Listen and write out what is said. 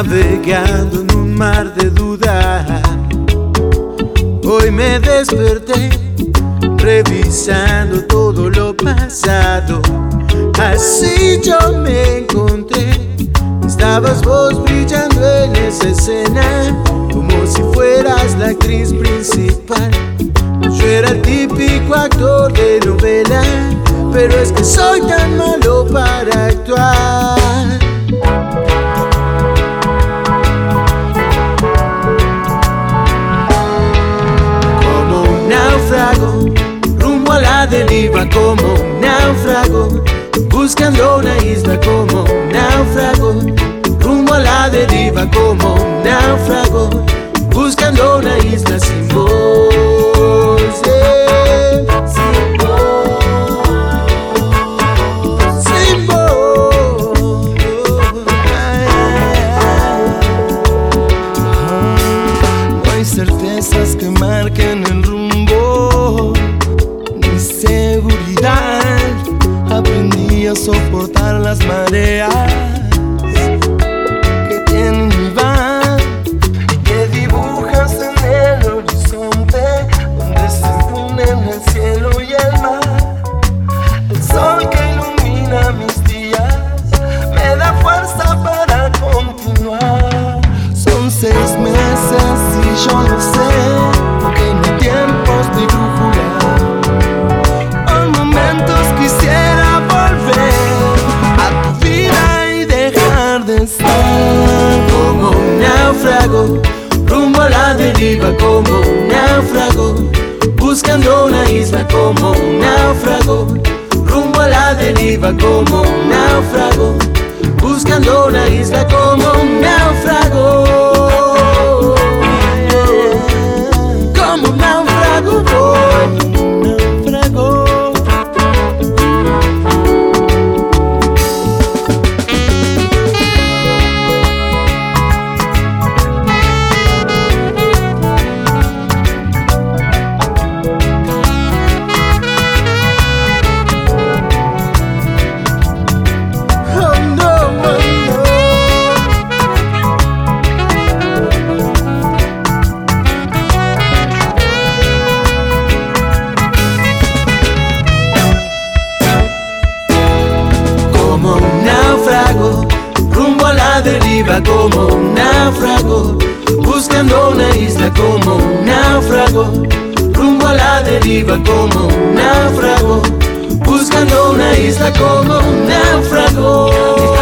navegando en un mar de dudas. Hoy me desperté revisando todo lo pasado. Así yo me encontré. Estabas vos brillando en esa escena, como si fueras la actriz principal. Yo era el típico actor de novela, pero es que soy tan malo para actuar. Como un náufrago, rumbo a la deriva. Como un náufrago, buscando una isla. Como un náufrago, rumbo a la deriva. Como un náufrago, buscando una isla sin voz. Sin voz, sin voz. No hay certezas que marquen el rumbo, ni seguridad. Aprendí a soportar las mareas que tienen y van, que dibujas en el horizonte, donde se unen el cielo y el mar. El sol que ilumina mis días me da fuerza para continuar. Son 6 meses y yo lo sé, que no hay tiempos ni brújula. Por momentos quisiera volver a tu vida y dejar de estar. Como un náufrago, rumbo a la deriva. Como un náufrago, buscando una isla. Como un náufrago, rumbo a la deriva. Como un náufrago, buscando una isla. Como un náufrago, como un náufrago voy. Como un náufrago, buscando una isla. Como un náufrago, rumbo a la deriva. Como un náufrago, buscando una isla. Como un náufrago.